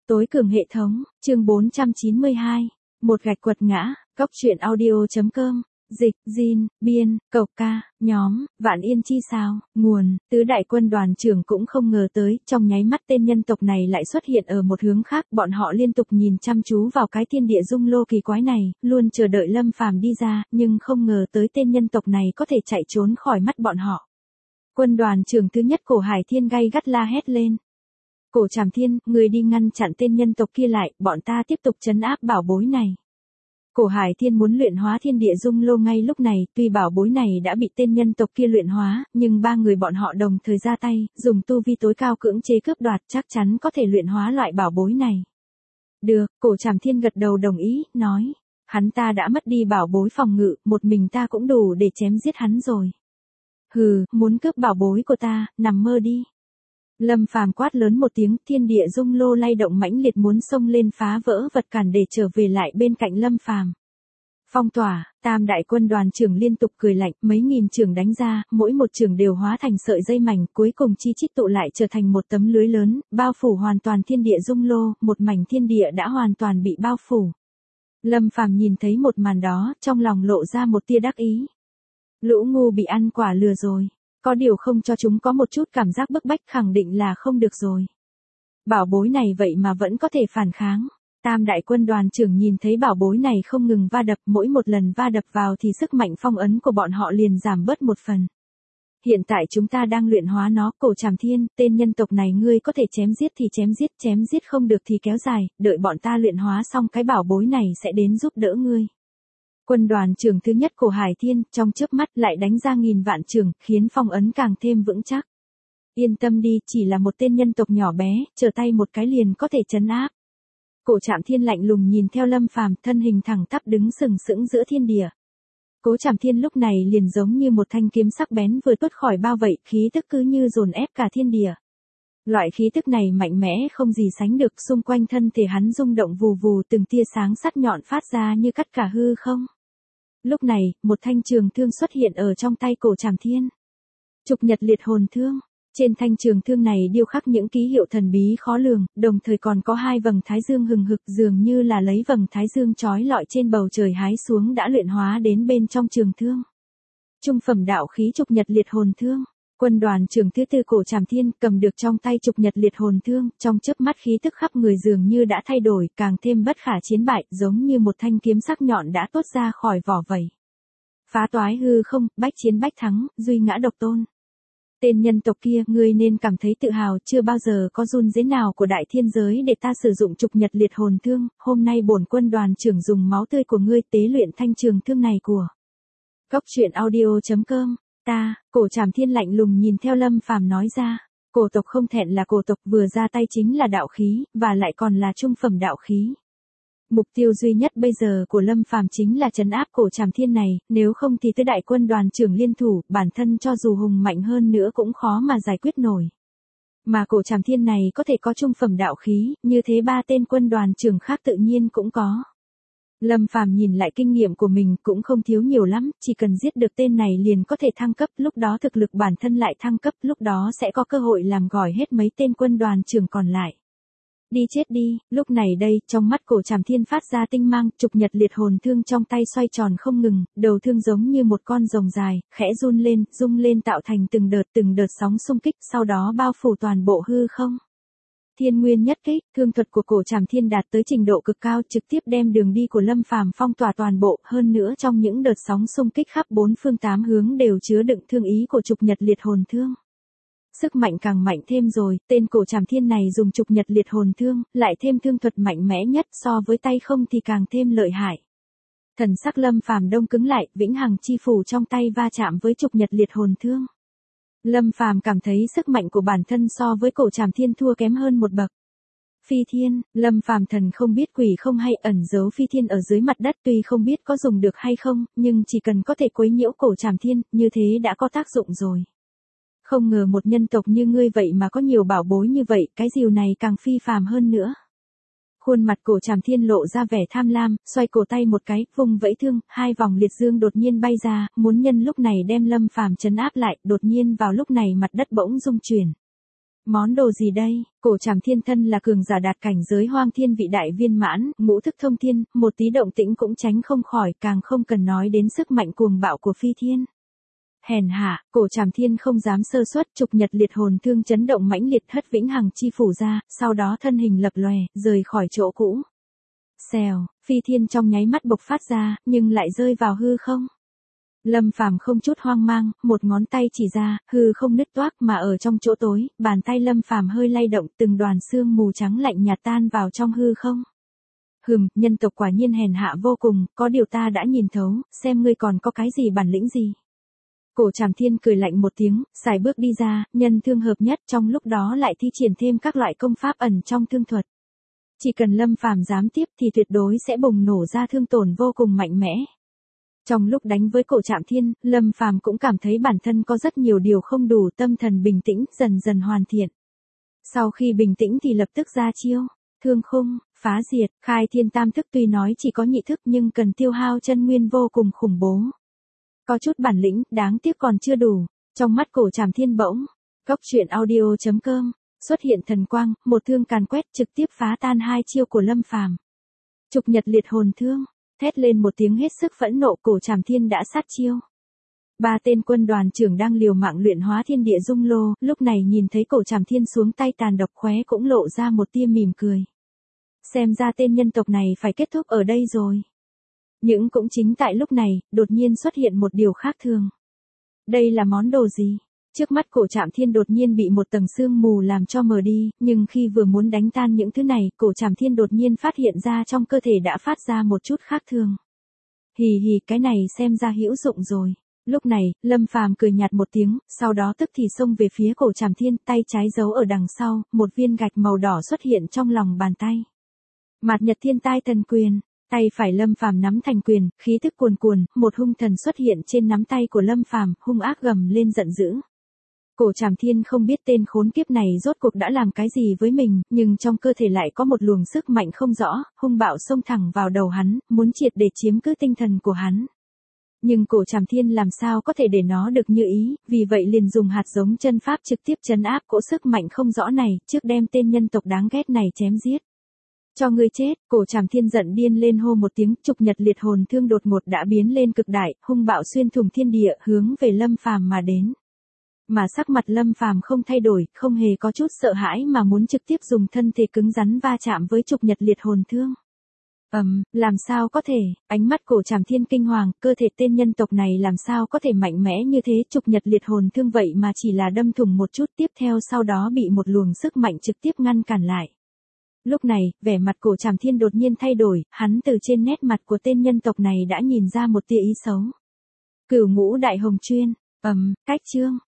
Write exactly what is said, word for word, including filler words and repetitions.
Tối cường hệ thống, chương bốn trăm chín mươi hai. Một gạch quật ngã, Cóc truyện audio.com. Dịch, Jin, biên, cộc ca, nhóm, Vạn Yên chi sao, nguồn, tứ đại quân đoàn trưởng cũng không ngờ tới, trong nháy mắt tên nhân tộc này lại xuất hiện ở một hướng khác, bọn họ liên tục nhìn chăm chú vào cái thiên địa dung lô kỳ quái này, luôn chờ đợi Lâm Phàm đi ra, nhưng không ngờ tới tên nhân tộc này có thể chạy trốn khỏi mắt bọn họ. Quân đoàn trưởng thứ nhất Cổ Hải Thiên gay gắt la hét lên. Cổ Trảm Thiên, người đi ngăn chặn tên nhân tộc kia lại, bọn ta tiếp tục trấn áp bảo bối này. Cổ Hải Thiên muốn luyện hóa thiên địa dung lô ngay lúc này, tuy bảo bối này đã bị tên nhân tộc kia luyện hóa, nhưng ba người bọn họ đồng thời ra tay, dùng tu vi tối cao cưỡng chế cướp đoạt, chắc chắn có thể luyện hóa loại bảo bối này. Được, Cổ Trảm Thiên gật đầu đồng ý, nói, hắn ta đã mất đi bảo bối phòng ngự, một mình ta cũng đủ để chém giết hắn rồi. Hừ, muốn cướp bảo bối của ta, nằm mơ đi. Lâm Phàm quát lớn một tiếng, thiên địa dung lô lay động mãnh liệt muốn xông lên phá vỡ vật cản để trở về lại bên cạnh Lâm Phàm. Phong tỏa, tam đại quân đoàn trưởng liên tục cười lạnh, mấy nghìn trường đánh ra, mỗi một trường đều hóa thành sợi dây mảnh, cuối cùng chi chít tụ lại trở thành một tấm lưới lớn, bao phủ hoàn toàn thiên địa dung lô, một mảnh thiên địa đã hoàn toàn bị bao phủ. Lâm Phàm nhìn thấy một màn đó, trong lòng lộ ra một tia đắc ý. Lũ ngu bị ăn quả lừa rồi. Có điều không cho chúng có một chút cảm giác bức bách khẳng định là không được rồi. Bảo bối này vậy mà vẫn có thể phản kháng. Tam đại quân đoàn trưởng nhìn thấy bảo bối này không ngừng va đập, mỗi một lần va đập vào thì sức mạnh phong ấn của bọn họ liền giảm bớt một phần. Hiện tại chúng ta đang luyện hóa nó, Cổ Trảm Thiên, tên nhân tộc này ngươi có thể chém giết thì chém giết, chém giết không được thì kéo dài, đợi bọn ta luyện hóa xong cái bảo bối này sẽ đến giúp đỡ ngươi. Quân đoàn trưởng thứ nhất Cổ Hải Thiên, trong chớp mắt lại đánh ra nghìn vạn trường, khiến phong ấn càng thêm vững chắc. Yên tâm đi, chỉ là một tên nhân tộc nhỏ bé, trở tay một cái liền có thể trấn áp. Cổ Trảm Thiên lạnh lùng nhìn theo Lâm Phàm, thân hình thẳng tắp đứng sừng sững giữa thiên địa. Cố Trảm Thiên lúc này liền giống như một thanh kiếm sắc bén vừa tuốt khỏi bao vậy, khí tức cứ như dồn ép cả thiên địa. Loại khí tức này mạnh mẽ không gì sánh được, xung quanh thân thể hắn rung động vù vù, từng tia sáng sắc nhọn phát ra như cắt cả hư không. Lúc này, một thanh trường thương xuất hiện ở trong tay Cổ Trảm Thiên. Trục Nhật Liệt Hồn Thương. Trên thanh trường thương này điêu khắc những ký hiệu thần bí khó lường, đồng thời còn có hai vầng thái dương hừng hực, dường như là lấy vầng thái dương chói lọi trên bầu trời hái xuống đã luyện hóa đến bên trong trường thương. Trung phẩm đạo khí Trục Nhật Liệt Hồn Thương. Quân đoàn trưởng thứ tư Cổ Trảm Thiên cầm được trong tay Trục Nhật Liệt Hồn Thương, trong chớp mắt khí tức khắp người dường như đã thay đổi, càng thêm bất khả chiến bại, giống như một thanh kiếm sắc nhọn đã tuốt ra khỏi vỏ vậy. Phá toái hư không, bách chiến bách thắng, duy ngã độc tôn. Tên nhân tộc kia, ngươi nên cảm thấy tự hào, chưa bao giờ có run rế nào của đại thiên giới để ta sử dụng Trục Nhật Liệt Hồn Thương, hôm nay bổn quân đoàn trưởng dùng máu tươi của ngươi tế luyện thanh trường thương này của. Cóc truyện audio.com. Ta, Cổ Trảm Thiên lạnh lùng nhìn theo Lâm Phàm nói ra, cổ tộc không thẹn là cổ tộc, vừa ra tay chính là đạo khí, và lại còn là trung phẩm đạo khí. Mục tiêu duy nhất bây giờ của Lâm Phàm chính là trấn áp Cổ Trảm Thiên này, nếu không thì tứ đại quân đoàn trưởng liên thủ, bản thân cho dù hùng mạnh hơn nữa cũng khó mà giải quyết nổi. Mà Cổ Trảm Thiên này có thể có trung phẩm đạo khí, như thế ba tên quân đoàn trưởng khác tự nhiên cũng có. Lâm Phàm nhìn lại kinh nghiệm của mình cũng không thiếu nhiều lắm, chỉ cần giết được tên này liền có thể thăng cấp, lúc đó thực lực bản thân lại thăng cấp, lúc đó sẽ có cơ hội làm gỏi hết mấy tên quân đoàn trưởng còn lại. Đi chết đi, lúc này đây, trong mắt Cổ Trảm Thiên phát ra tinh mang, Trục Nhật Liệt Hồn Thương trong tay xoay tròn không ngừng, đầu thương giống như một con rồng dài, khẽ run lên, rung lên tạo thành từng đợt từng đợt sóng xung kích, sau đó bao phủ toàn bộ hư không. Thiên Nguyên Nhất Kích, thương thuật của Cổ Trảm Thiên đạt tới trình độ cực cao, trực tiếp đem đường đi của Lâm Phàm phong tỏa toàn bộ, hơn nữa trong những đợt sóng xung kích khắp bốn phương tám hướng đều chứa đựng thương ý của Trục Nhật Liệt Hồn Thương. Sức mạnh càng mạnh thêm rồi, tên Cổ Trảm Thiên này dùng Trục Nhật Liệt Hồn Thương, lại thêm thương thuật mạnh mẽ nhất, so với tay không thì càng thêm lợi hại. Thần sắc Lâm Phàm đông cứng lại, vĩnh hằng chi phủ trong tay va chạm với Trục Nhật Liệt Hồn Thương. Lâm Phàm cảm thấy sức mạnh của bản thân so với Cổ Trảm Thiên thua kém hơn một bậc. Phi thiên, Lâm Phàm thần không biết quỷ không hay, ẩn giấu phi thiên ở dưới mặt đất, tuy không biết có dùng được hay không, nhưng chỉ cần có thể quấy nhiễu Cổ Trảm Thiên, như thế đã có tác dụng rồi. Không ngờ một nhân tộc như ngươi vậy mà có nhiều bảo bối như vậy, cái dìu này càng phi phàm hơn nữa. Khuôn mặt Cổ Trảm Thiên lộ ra vẻ tham lam, xoay cổ tay một cái, vùng vẫy thương, hai vòng liệt dương đột nhiên bay ra, muốn nhân lúc này đem Lâm Phàm trấn áp lại, đột nhiên vào lúc này mặt đất bỗng rung chuyển. Món đồ gì đây? Cổ Trảm Thiên thân là cường giả đạt cảnh giới hoang thiên vị đại viên mãn, ngũ thức thông thiên, một tí động tĩnh cũng tránh không khỏi, càng không cần nói đến sức mạnh cuồng bạo của phi thiên. Hèn hạ, Cổ Trảm Thiên không dám sơ suất, trục nhật liệt hồn thương chấn động mãnh liệt hất vĩnh hằng chi phủ ra, sau đó thân hình lập lòe, rời khỏi chỗ cũ. Xèo, phi thiên trong nháy mắt bộc phát ra, nhưng lại rơi vào hư không. Lâm Phàm không chút hoang mang, một ngón tay chỉ ra, hư không nứt toác mà ở trong chỗ tối, bàn tay Lâm Phàm hơi lay động, từng đoàn sương mù trắng lạnh nhạt tan vào trong hư không. Hừm, nhân tộc quả nhiên hèn hạ vô cùng, có điều ta đã nhìn thấu, xem ngươi còn có cái gì bản lĩnh gì. Cổ Trảm Thiên cười lạnh một tiếng, xài bước đi ra, nhân thương hợp nhất, trong lúc đó lại thi triển thêm các loại công pháp ẩn trong thương thuật. Chỉ cần Lâm Phàm dám tiếp thì tuyệt đối sẽ bùng nổ ra thương tổn vô cùng mạnh mẽ. Trong lúc đánh với Cổ Trảm Thiên, Lâm Phàm cũng cảm thấy bản thân có rất nhiều điều không đủ, tâm thần bình tĩnh, dần dần hoàn thiện. Sau khi bình tĩnh thì lập tức ra chiêu, thương khung, phá diệt, khai thiên tam thức tuy nói chỉ có nhị thức nhưng cần tiêu hao chân nguyên vô cùng khủng bố. Có chút bản lĩnh, đáng tiếc còn chưa đủ. Trong mắt Cổ Trảm Thiên bỗng, Cốc Truyện Audio chấm com xuất hiện thần quang, một thương càn quét trực tiếp phá tan hai chiêu của Lâm Phàm. Trục nhật liệt hồn thương, thét lên một tiếng hết sức phẫn nộ, Cổ Trảm Thiên đã sát chiêu. Ba tên quân đoàn trưởng đang liều mạng luyện hóa thiên địa dung lô, lúc này nhìn thấy Cổ Trảm Thiên xuống tay tàn độc khóe cũng lộ ra một tia mỉm cười. Xem ra tên nhân tộc này phải kết thúc ở đây rồi. Nhưng cũng chính tại lúc này, đột nhiên xuất hiện một điều khác thường. Đây là món đồ gì? Trước mắt Cổ Trảm Thiên đột nhiên bị một tầng sương mù làm cho mờ đi, nhưng khi vừa muốn đánh tan những thứ này, Cổ Trảm Thiên đột nhiên phát hiện ra trong cơ thể đã phát ra một chút khác thường. Hì hì, cái này xem ra hữu dụng rồi. Lúc này, Lâm Phàm cười nhạt một tiếng, sau đó tức thì xông về phía Cổ Trảm Thiên, tay trái giấu ở đằng sau, một viên gạch màu đỏ xuất hiện trong lòng bàn tay. Mạt Nhật Thiên Tai Thần Quyền. Tay phải Lâm Phàm nắm thành quyền, khí tức cuồn cuồn, một hung thần xuất hiện trên nắm tay của Lâm Phàm, hung ác gầm lên giận dữ. Cổ Trảm Thiên không biết tên khốn kiếp này rốt cuộc đã làm cái gì với mình, nhưng trong cơ thể lại có một luồng sức mạnh không rõ, hung bạo xông thẳng vào đầu hắn, muốn triệt để chiếm cứ tinh thần của hắn. Nhưng Cổ Trảm Thiên làm sao có thể để nó được như ý, vì vậy liền dùng hạt giống chân pháp trực tiếp trấn áp cỗ sức mạnh không rõ này, trước đem tên nhân tộc đáng ghét này chém giết. Cho ngươi chết, Cổ Trảm Thiên giận điên lên hô một tiếng, trục nhật liệt hồn thương đột ngột đã biến lên cực đại, hung bạo xuyên thủng thiên địa, hướng về Lâm Phàm mà đến. Mà sắc mặt Lâm Phàm không thay đổi, không hề có chút sợ hãi mà muốn trực tiếp dùng thân thể cứng rắn va chạm với trục nhật liệt hồn thương. Ầm, um, làm sao có thể? Ánh mắt Cổ Trảm Thiên kinh hoàng, cơ thể tên nhân tộc này làm sao có thể mạnh mẽ như thế, trục nhật liệt hồn thương vậy mà chỉ là đâm thủng một chút, tiếp theo sau đó bị một luồng sức mạnh trực tiếp ngăn cản lại. Lúc này, vẻ mặt Cổ Trảm Thiên đột nhiên thay đổi, hắn từ trên nét mặt của tên nhân tộc này đã nhìn ra một tia ý xấu. Cửu ngũ đại hồng chuyên, ầm, um, cách chương.